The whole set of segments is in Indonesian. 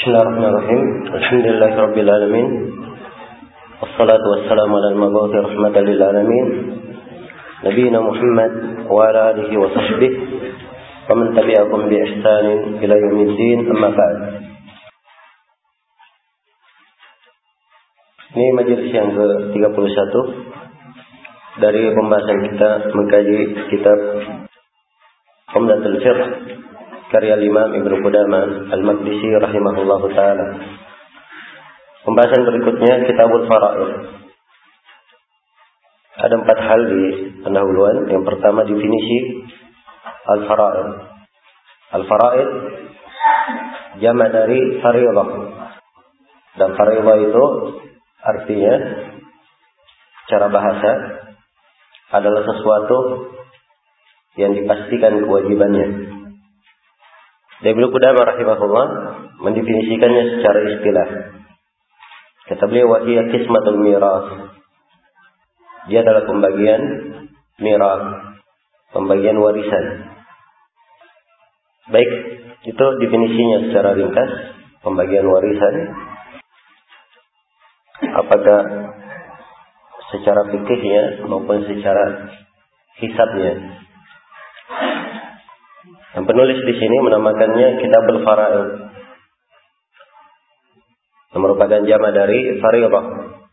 Bismillahirrahmanirrahim. Alhamdulillahirabbil alamin. Wassalatu wassalamu ala al-mabu'uthi rahmatan lil alamin. Nabiyina Muhammad wa ala alihi wa sahbihi wa man tabi'ahum bi ihsanin ila yaumiddin. Amma ba'd. Ini majelis yang ke-31 dari pembahasan kita mengkaji kitab Umdatul Fiqh karya Imam Ibnu Qudamah Al-Maqdisi rahimahullahu taala. Pembahasan berikutnya Kitabul Fara'id. Ada 4 hal di pendahuluan. Yang pertama definisi Al-Fara'id. Al-Fara'id jamak dari fariidhah. Dan fariidhah itu artinya secara bahasa adalah sesuatu yang dipastikan kewajibannya. Ibnu Qudamah rahimahullah mendefinisikannya secara istilah. Kata beliau, wa hiya qismatul miras. Dia adalah pembagian miras, pembagian warisan. Baik, itu definisinya secara ringkas, pembagian warisan. Apakah secara fikihnya maupun secara hisabnya. Yang penulis di sini menamakannya Kitabul Fara'id, yang merupakan jamak dari fariidhah.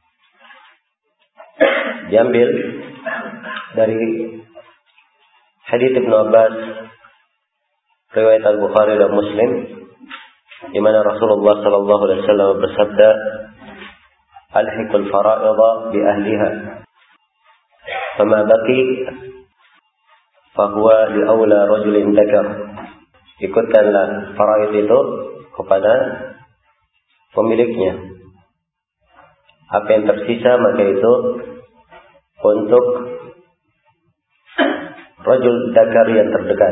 Diambil dari hadits Ibnu Abbas riwayat Al-Bukhari dan Muslim, di mana Rasulullah sallallahu alaihi wasallam bersabda, "Alhiqul fara'idha bi ahliha, fama baqi fahuwa li aula rajulin dzakar." Ikutkanlah faraid itu kepada pemiliknya. Apa yang tersisa maka itu untuk rajul dzakar yang terdekat.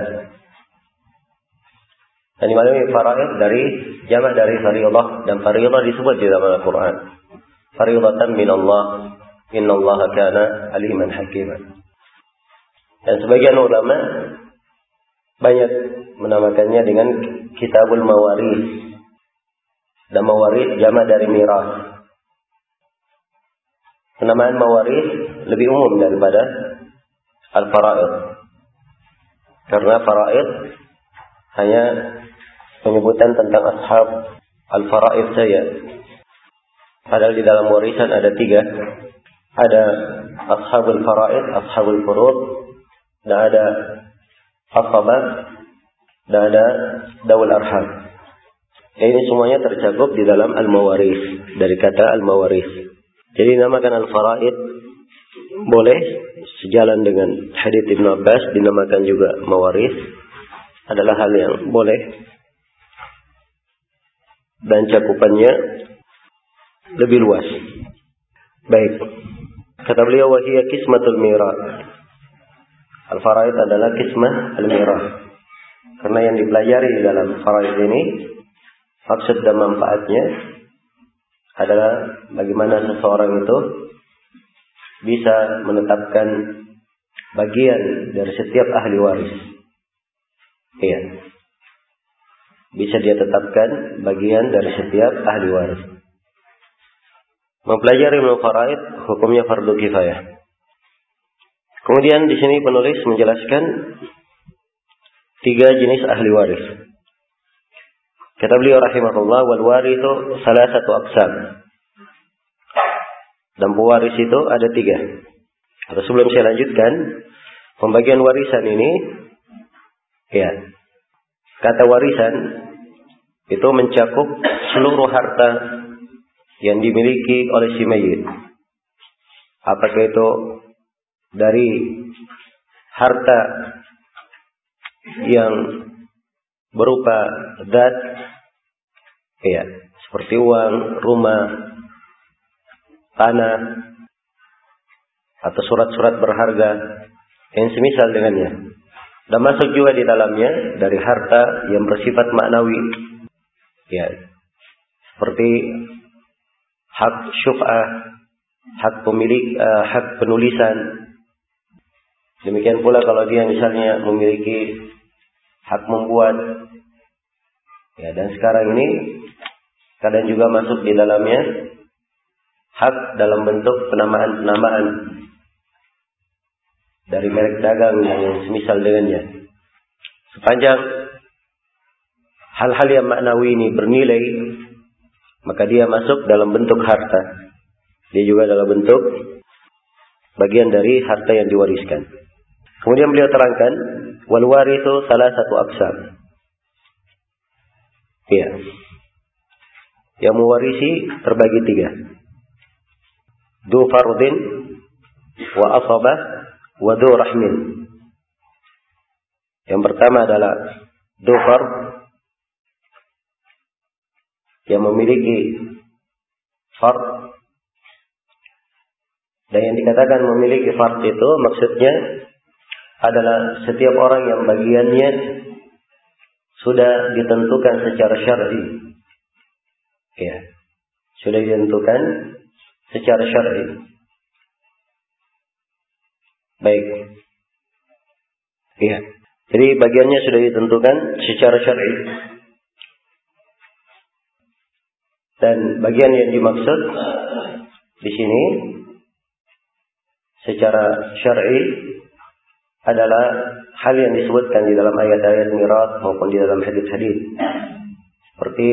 Dan dimaklumi faraid dari jamak dari fariidhah, dan fariidhah disebut di dalam Al-Quran. Fariidhatan min Allah, innallaha kana aliman hakiman. Dan sebagian ulama banyak menamakannya dengan Kitabul Mawaris. Dan mawaris jamak dari miras. Penamaan mawaris lebih umum daripada al-fara'id. Karena fara'id hanya penyebutan tentang ashab al-fara'id saja. Padahal di dalam warisan ada 3. Ada ashabul fara'id, ashabul furud, dan ada asabat, dan ada dawul arham. Ini semuanya tercakup di dalam al-mawaris, dari kata al-mawaris. Jadi dinamakan al-fara'id boleh, sejalan dengan hadits Ibnu Abbas dinamakan juga mawaris, adalah hal yang boleh dan cakupannya lebih luas. Baik, kata beliau, wa hiya qismatul miras. Al-faraid adalah qismah al-miras. Karena yang dipelajari di dalam faraid ini, maksud dan manfaatnya adalah bagaimana seseorang itu bisa menetapkan bagian dari setiap ahli waris. Iya. Bisa dia tetapkan bagian dari setiap ahli waris. Mempelajari ilmu faraid hukumnya fardu kifayah. Kemudian di sini penulis menjelaskan 3 jenis ahli waris. Kata beliau rahimahullah, wal warithu salasatu aqsam. Dan pewaris itu ada 3. Atau sebelum saya lanjutkan, pembagian warisan ini, ya, kata warisan itu mencakup seluruh harta yang dimiliki oleh si mayit. Apakah itu dari harta yang berupa zat, ya, seperti uang, rumah, tanah, atau surat-surat berharga yang semisal dengannya. Dan masuk juga di dalamnya dari harta yang bersifat maknawi, ya, seperti hak syuf'ah, hak pemilik, hak penulisan. Demikian pula kalau dia misalnya memiliki hak membuat, ya, dan sekarang ini Kadang juga masuk di dalamnya hak dalam bentuk penamaan-penamaan dari merek dagang yang semisal dengannya. Sepanjang hal-hal yang maknawi ini bernilai, maka dia masuk dalam bentuk harta. Dia juga dalam bentuk bagian dari harta yang diwariskan. Kemudian beliau terangkan, wal warithu salasatu aqsam. Ya. Yang mewarisi terbagi 3. Du fardin wa asabah wa du rahmin. Yang pertama adalah du fard yang memiliki fard. Dan yang dikatakan memiliki fard itu maksudnya adalah setiap orang yang bagiannya sudah ditentukan secara syar'i. Ya, sudah ditentukan secara syar'i. Baik. Ya. Jadi bagiannya sudah ditentukan secara syar'i. Dan bagian yang dimaksud di sini secara syar'i adalah hal yang disebutkan di dalam ayat-ayat miras maupun di dalam hadis-hadis. Seperti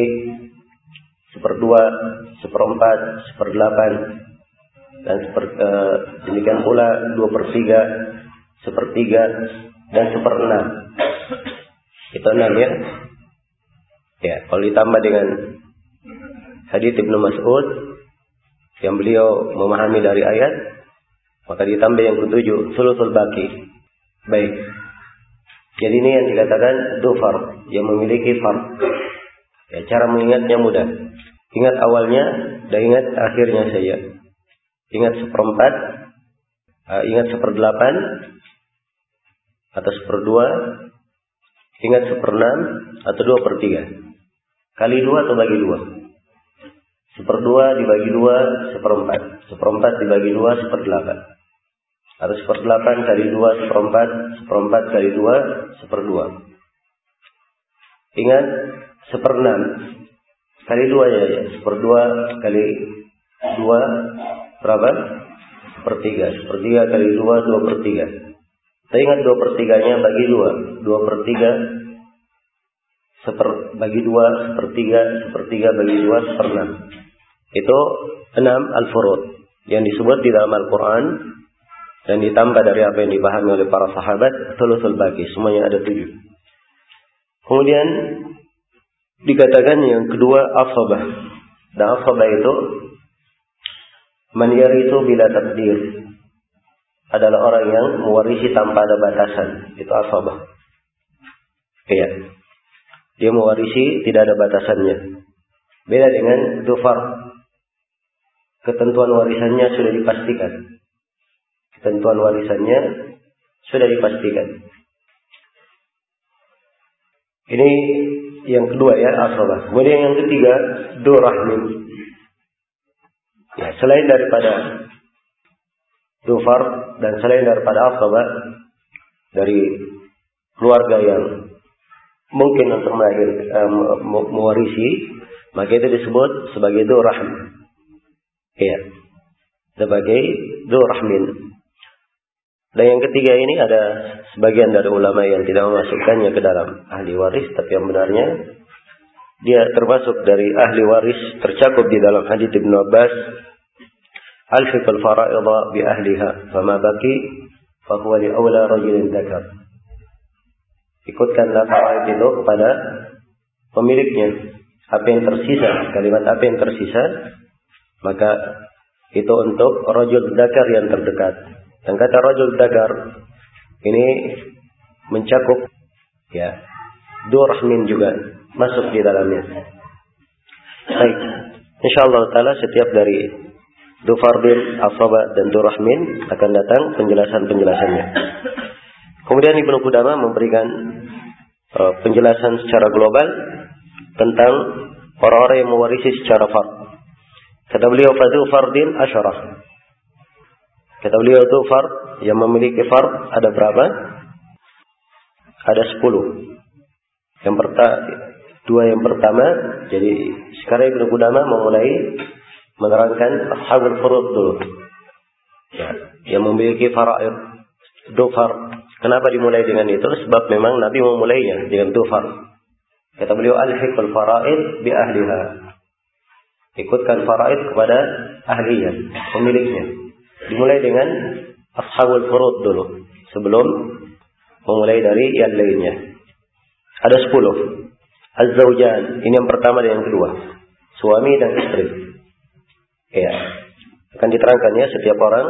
1/2, 1/4, 1/8 dan demikian pula 2/3, 1/3 dan 1/6. Itu 6 ya. Ya, kalau ditambah dengan hadis Ibnu Mas'ud yang beliau memahami dari ayat, maka ditambah yang ke-7, sulusul baqi. Baik. Jadi ini yang dikatakan dufar, yang memiliki fard. Ya, cara mengingatnya mudah. Ingat awalnya dan ingat akhirnya saja. Ingat 1/4, ingat 1/8 atau 1/2, ingat 1/6 atau 2/3. Kali 2 atau bagi 2. 1/2 dibagi 2, 1/4. 1/4 dibagi 2, 1/8. Atau 1/8 kali 2, 1/4. 1/4 kali 2, 1/2. Ingat 1/6 kali 2 ya. 1/2 kali 2 berapa? 1/3. 1/3 kali 2, 2/3. Kita ingat 2/3-nya bagi 2. 2/3 bagi 2, 1/3. 1/3 bagi 2, 1/6. Itu 6 al-furud yang disebut di dalam Al-Quran dan ditambah dari apa yang dipahami oleh para sahabat, thuluthul baqi, semuanya ada 7. Kemudian dikatakan yang kedua asabah. Dan asabah itu man yarithu bila takdir, adalah orang yang mewarisi tanpa ada batasan. Itu asabah. Iya. Dia mewarisi tidak ada batasannya. Beda dengan dufar. Ketentuan warisannya sudah dipastikan. Ketentuan warisannya sudah dipastikan. Ini yang kedua ya, asabah. Kemudian yang ketiga, du rahmin. Ya, selain daripada dufar dan selain daripada asabah dari keluarga yang mungkin untuk mewarisi, maka itu disebut sebagai du rahm. Ya, sebagai du rahmin. Dan yang ketiga ini ada sebagian dari ulama yang tidak memasukkannya ke dalam ahli waris, tapi yang benarnya dia termasuk dari ahli waris, tercakup di dalam hadits Ibnu Abbas, alfiqul fara'idha bi ahliha, fama baqi fa huwa li awla rajulin dzakar. Ikutkanlah faraid itu kepada pemiliknya. Apa yang tersisa, kalimat apa yang tersisa, maka itu untuk rajul dzakar yang terdekat. Dan kata rajul dzakar ini mencakup ya du rahmin juga masuk di dalamnya. Baik, insyaallah taala setiap dari du fardin, asaba dan du rahmin akan datang penjelasan-penjelasannya. Kemudian Ibnu Qudamah memberikan penjelasan secara global tentang orang-orang yang mewarisi secara fard. Kata beliau fadu fardin asyarah. Kata beliau itu fard yang memiliki fard ada berapa? Ada 10. Yang pertama Dua yang pertama, jadi sekarang Ibnu Qudamah memulai menerangkan ashabul furud dulu. Ya, yang memiliki faraid, dufar. Kenapa dimulai dengan itu? Sebab memang Nabi memulainya dengan dufar. Kata beliau, alhiqul faraid bi ahliha. Ikutkan faraid kepada ahlinya, pemiliknya. Dimulai dengan ashabul furud dulu, sebelum memulai dari yang lainnya. Ada 10. Az-zawjan, ini yang pertama dan yang kedua. Suami dan istri. Ya. Akan diterangkan ya setiap orang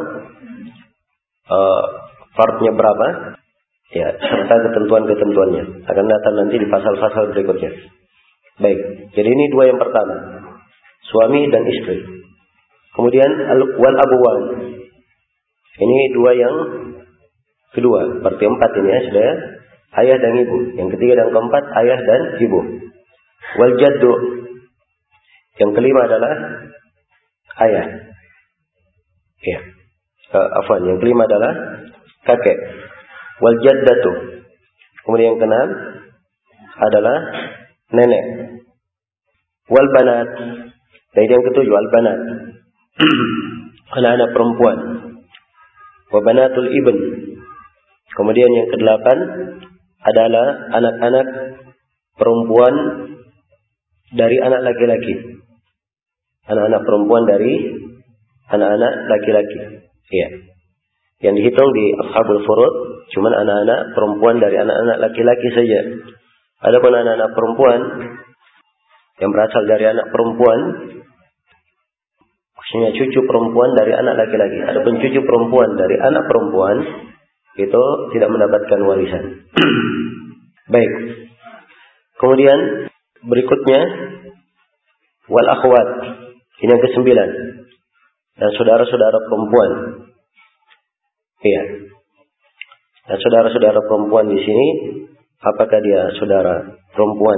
fartnya berapa, ya, serta ketentuan-ketentuannya. Akan datang nanti di pasal-pasal berikutnya. Baik. Jadi ini dua yang pertama. Suami dan istri. Kemudian wal abuwan. Ini dua yang kedua. Berarti 4 ini ya, sudah ya. Ayah dan ibu. Yang ketiga dan keempat, ayah dan ibu. Wal jaddu. Yang kelima adalah ayah. Ya. Yang kelima adalah kakek. Wal jaddatu. Kemudian yang keenam adalah nenek. Wal banat. Dan yang ketujuh al banat. Anak-anak perempuan. Wa banatul ibn. Kemudian yang kedelapan adalah anak-anak perempuan dari anak laki-laki. Anak-anak perempuan dari anak-anak laki-laki. Ya. Yang dihitung di ashabul furud cuman anak-anak perempuan dari anak-anak laki-laki saja. Adapun anak-anak perempuan yang berasal dari anak perempuan, maksudnya cucu perempuan dari anak laki-laki. Adapun cucu perempuan dari anak perempuan itu tidak mendapatkan warisan. Baik. Kemudian berikutnya wal akhwat. Ini yang ke-9. Dan saudara-saudara perempuan. Iya. Dan saudara-saudara perempuan di sini, apakah dia saudara perempuan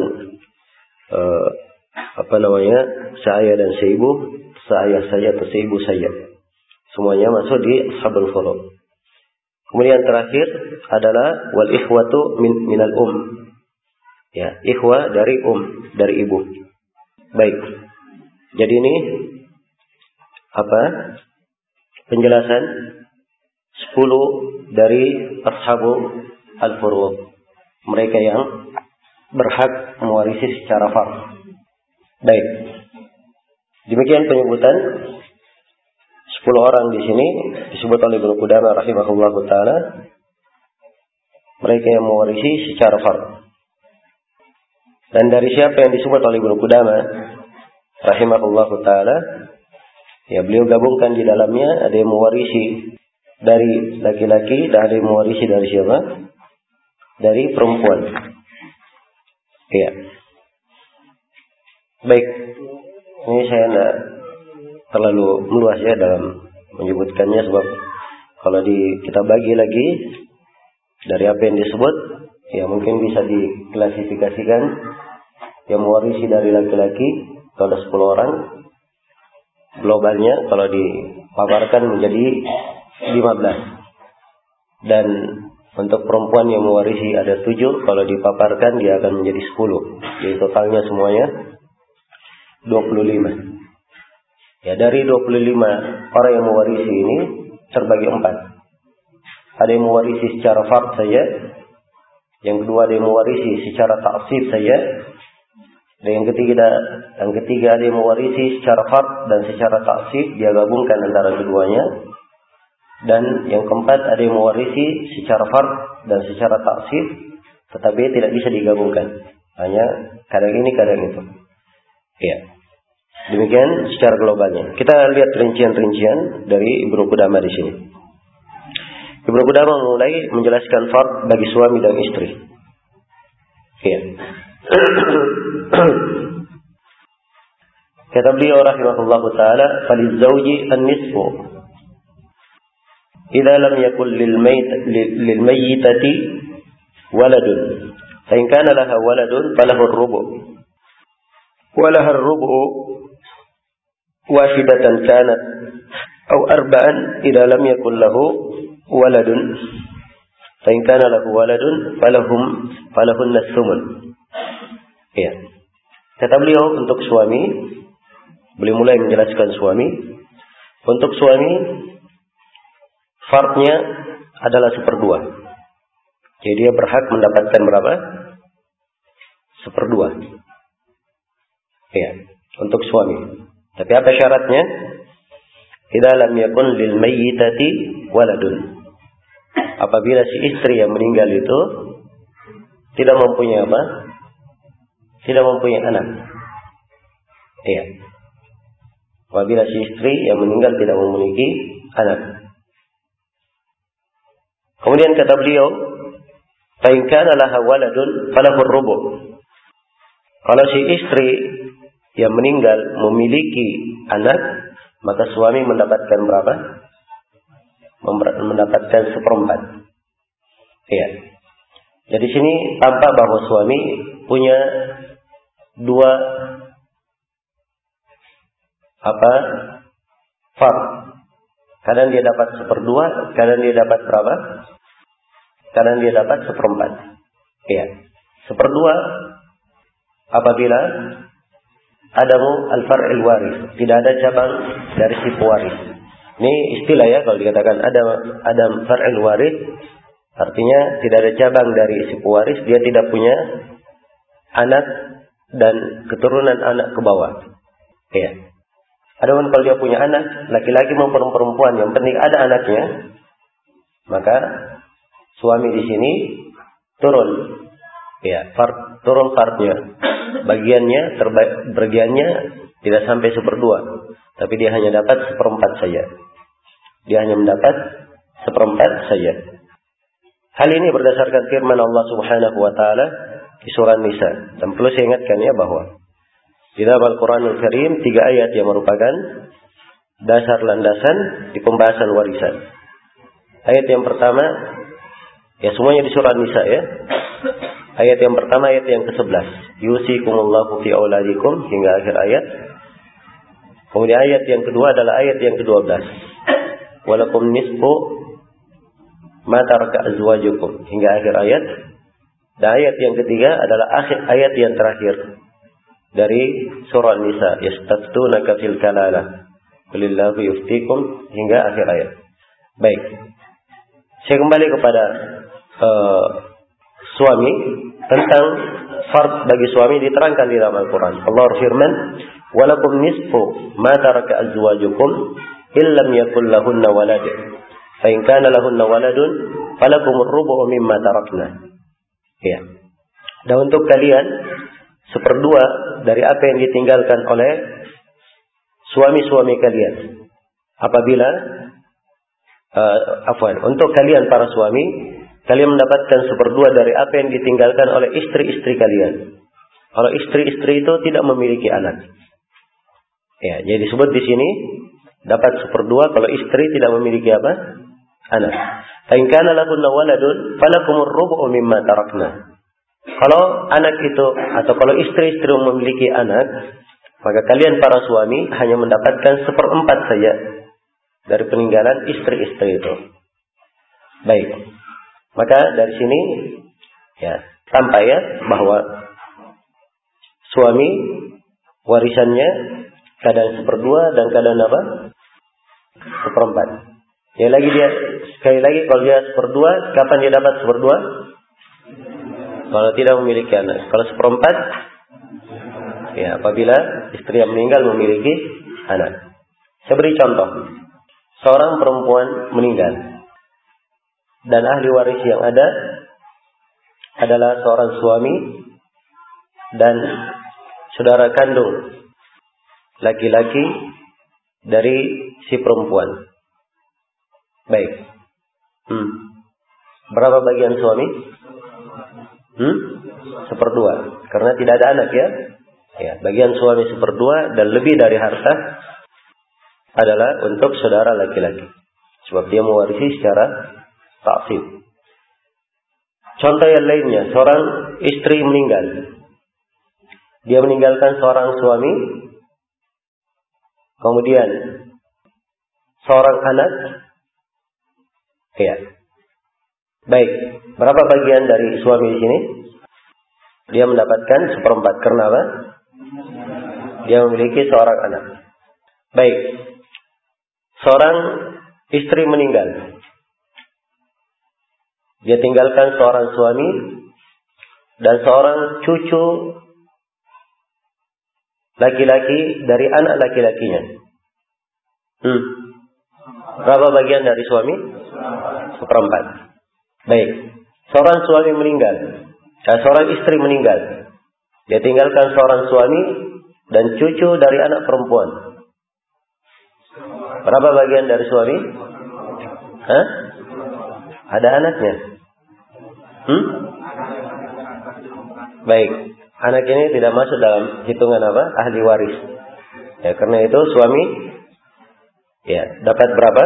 seayah dan seibu, seayah saja atau seibu saja. Semuanya masuk di ashabul furud. Kemudian terakhir adalah wal ikhwatu minal Ya, ikhwa dari ibu. Baik. Jadi ini penjelasan 10 dari ashabul al-furud. Mereka yang berhak mewarisi secara fard. Baik. Demikian penyebutan 10 orang di sini disebut oleh Ibnu Qudamah rahimahullahu taala, mereka yang mewarisi secara fard. Dan dari siapa yang disebut oleh Ibnu Qudamah rahimahullahu taala, ya beliau gabungkan di dalamnya ada yang mewarisi dari laki-laki dan ada yang mewarisi dari siapa? Dari perempuan. Ya. Baik. Ini saya tidak terlalu meluas ya dalam menyebutkannya, sebab kalau kita bagi lagi dari apa yang disebut, ya mungkin bisa diklasifikasikan yang mewarisi dari laki-laki kalau ada 10 orang, globalnya kalau dipaparkan menjadi 15. Dan untuk perempuan yang mewarisi ada 7, kalau dipaparkan dia akan menjadi 10. Jadi totalnya semuanya 25. Ya, dari 25 orang yang mewarisi ini terbagi 4. Ada yang mewarisi secara fard saja. Yang kedua ada yang mewarisi secara ta'sib saja. Dan yang ketiga ada yang mewarisi secara fard dan secara ta'sib, dia gabungkan antara keduanya. Dan yang keempat ada yang mewarisi secara fard dan secara ta'sib, tetapi tidak bisa digabungkan. Hanya kadang ini kadang itu. Ya. Demikian secara globalnya. Kita lihat rincian-rincian dari Ibnu Qudamah di sini. Ibnu Qudamah mulai menjelaskan fard bagi suami dan istri. Ya. Kata beliau rahimahullahu taala, "Falizawji an-nisfu idza lam yakul lil mayyitati waladun. Fa in kana laha waladun falahu ar-rubu'. Wa laha ar-rubu' wahidatan kanat aw arba'an idza lam yakul lahu waladun. Fa in kana lahu waladun falahunna as-sumun." Ya. Kata beliau untuk suami, beliau mulai menjelaskan suami. Untuk suami, fardnya adalah 1/2. Jadi dia berhak mendapatkan berapa? 1/2. Ya, untuk suami. Tapi apa syaratnya? Idza lam yakun lil mayyitati waladun. Apabila si istri yang meninggal itu tidak mempunyai apa? Tidak mempunyai anak. Iya. Apabila si istri yang meninggal tidak memiliki anak. Kemudian kata beliau, fa in kana laha waladun falahu ar-rubu'. Kalau si istri yang meninggal memiliki anak, maka suami mendapatkan berapa? Mendapatkan 1/4. Iya. Jadi sini tampak bahwa suami punya dua fard. Kadang dia dapat 1/2, kadang dia dapat berapa? Kadang dia dapat 1/4. Iya. 1/2 apabila adamu al-far'il waris, tidak ada cabang dari si pewaris. Ini istilah ya, kalau dikatakan ada far'il waris, artinya tidak ada cabang dari si pewaris, dia tidak punya anak dan keturunan anak ke bawah. Iya. Adapun kalau dia punya anak, laki-laki maupun perempuan, yang penting ada anaknya, maka suami di sini turun, ya, turun fardnya, bagiannya tidak sampai 1/2, tapi dia hanya dapat 1/4 saja. Dia hanya mendapat 1/4 saja. Hal ini berdasarkan firman Allah Subhanahu wa taala di surah Nisa. Dan perlu saya ingatkan ya bahwa di dalam Al-Qur'anul Karim 3 ayat yang merupakan dasar landasan di pembahasan warisan. Ayat yang pertama, ya semuanya di surah Nisa ya. Ayat yang pertama, ayat yang ke-11. Yusikumullahu fi auladikum, hingga akhir ayat. Kemudian ayat yang kedua adalah ayat yang ke-12. Walakum nisfu ma taraka azwajukum, hingga akhir ayat. Dan ayat yang ketiga adalah akhir ayat yang terakhir dari surah Nisa. Yastaftunaka fil kalalah qulillahu yuftikum, hingga akhir ayat. Baik. Saya kembali kepada suami. Tentang fard bagi suami diterangkan di dalam Al-Quran. Allah firman, walakum nisfu ma taraka azwajukum illam yakul lahunna walad. Fa in kana lahunna waladun falakum ar-rubu' mimma tarakna. Ya. Dan untuk kalian 1/2 dari apa yang ditinggalkan oleh suami-suami kalian. Apabila untuk kalian para suami, kalian mendapatkan 1/2 dari apa yang ditinggalkan oleh istri-istri kalian. Kalau istri-istri itu tidak memiliki anak. Ya, jadi disebut di sini dapat 1/2 kalau istri tidak memiliki apa? Anak. Fa in kana lahunna waladun falakumur rubu' mimma tarakna. Kalau anak itu atau kalau istri-istri memiliki anak, maka kalian para suami hanya mendapatkan 1/4 saja dari peninggalan istri-istri itu. Baik. Maka dari sini ya tampak ya bahwa suami warisannya kadang 1/2 dan kadang apa? 1/4. Ya lagi dia sekali lagi kalau dia 1/2, kapan dia dapat 1/2? Kalau tidak memiliki anak. Kalau 1/4, ya apabila istri yang meninggal memiliki anak. Saya beri contoh. Seorang perempuan meninggal. Dan ahli waris yang ada adalah seorang suami dan saudara kandung laki-laki dari si perempuan. Baik. Berapa bagian suami? 1/2. Karena tidak ada anak ya. Ya, bagian suami 1/2 dan lebih dari harta adalah untuk saudara laki-laki. Sebab dia mewarisi secara taksib. Contoh yang lainnya, seorang istri meninggal. Dia meninggalkan seorang suami, kemudian seorang anak. Ya. Baik, berapa bagian dari suami di sini? Dia mendapatkan 1/4. Karena apa? Dia memiliki seorang anak. Baik. Seorang istri meninggal. Dia tinggalkan seorang suami dan seorang cucu laki-laki dari anak laki-lakinya. Berapa bagian dari suami? 1/4. Baik. Seorang suami meninggal. Seorang istri meninggal. Dia tinggalkan seorang suami dan cucu dari anak perempuan. Berapa bagian dari suami? Ada anaknya. Baik. Anak ini tidak masuk dalam hitungan apa? Ahli waris. Ya, karena itu suami dapat berapa?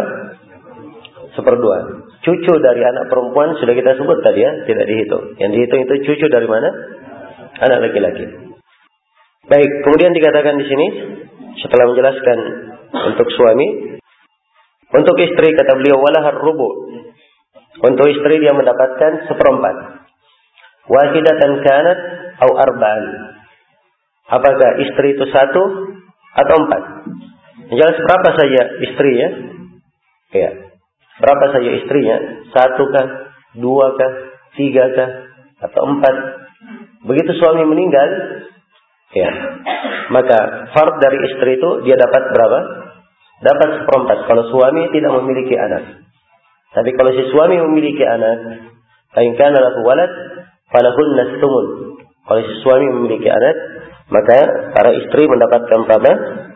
1/2. Cucu dari anak perempuan sudah kita sebut tadi ya, tidak dihitung. Yang dihitung itu cucu dari mana? Anak laki-laki. Baik, kemudian dikatakan di sini setelah menjelaskan untuk suami, untuk istri kata beliau walahar rubu. Untuk istri dia mendapatkan 1/4. Wahidatan kanat atau arba'an. Apakah istri itu 1 atau 4? Jelas berapa saja istrinya? Ya. Berapa saja istrinya? 1 kah? 2 kah? 3 kah? Atau 4? Begitu suami meninggal, ya, maka fard dari istri itu dia dapat berapa? Dapat 1/4 kalau suami tidak memiliki anak. Tapi kalau si suami memiliki anak, fa in kana lahu walad falahunna thumun. Kalau si suami memiliki anak, maka para istri mendapatkan berapa?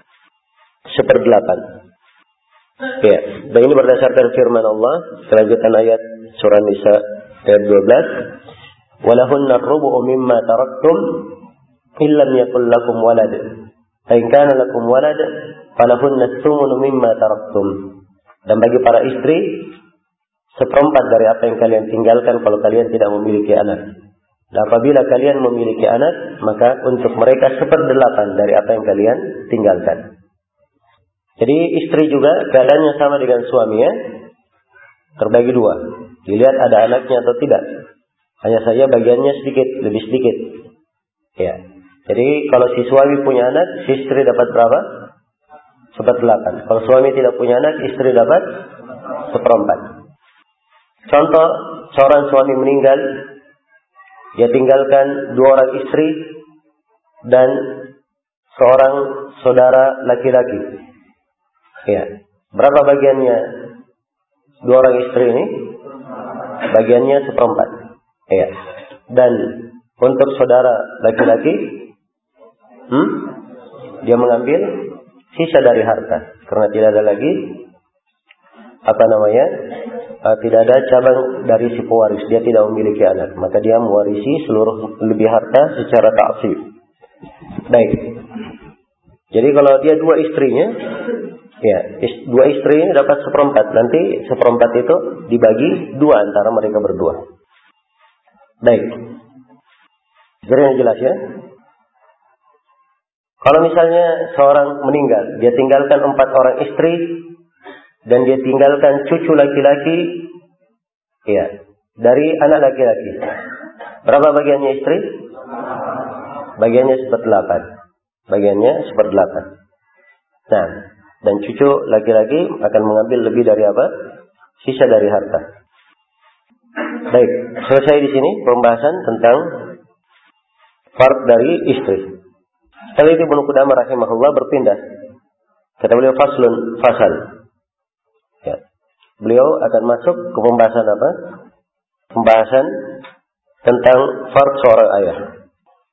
1/8. Ya, dan ini berdasarkan firman Allah kelanjutan ayat surah Nisa ayat 12. Walahunna ar-rubu'u mimma taraktum illam yakul lakum walad. Fa in kana lakum walad falahunna thumunu mimma taraktum. Dan bagi para istri 1/4 dari apa yang kalian tinggalkan kalau kalian tidak memiliki anak. Dan apabila kalian memiliki anak, maka untuk mereka 1/8 dari apa yang kalian tinggalkan. Jadi istri juga keadaannya sama dengan suaminya, terbagi 2. Dilihat ada anaknya atau tidak. Hanya saja bagiannya sedikit, lebih sedikit. Ya. Jadi kalau si suami punya anak, si istri dapat berapa? 1/8. Kalau suami tidak punya anak, istri dapat 1/4. Contoh, seorang suami meninggal, dia tinggalkan 2 orang istri dan seorang saudara laki-laki. Ya, berapa bagiannya 2 orang istri ini? Bagiannya 1/4. Ya. Dan untuk saudara laki-laki, dia mengambil sisa dari harta karena tidak ada lagi tidak ada cabang dari si pewaris, dia tidak memiliki anak, maka dia mewarisi seluruh lebih harta secara ta'sib. Baik. Jadi kalau dia 2 istrinya, ya, 2 istrinya dapat 1/4. Nanti 1/4 itu dibagi 2 antara mereka berdua. Baik. Jadi yang jelas ya. Kalau misalnya seorang meninggal, dia tinggalkan 4 orang istri dan dia tinggalkan cucu laki-laki, ya, dari anak laki-laki. Berapa bagiannya istri? Bagiannya 1/8. Bagiannya 1/8. Nah, dan cucu laki-laki akan mengambil lebih dari apa? Sisa dari harta. Baik, selesai di sini pembahasan tentang fard dari istri. Setelah itu Ibnu Qudamah rahimahullah berpindah. Kata beliau fasal. Ya. Beliau akan masuk ke pembahasan apa? Pembahasan tentang fard seorang ayah.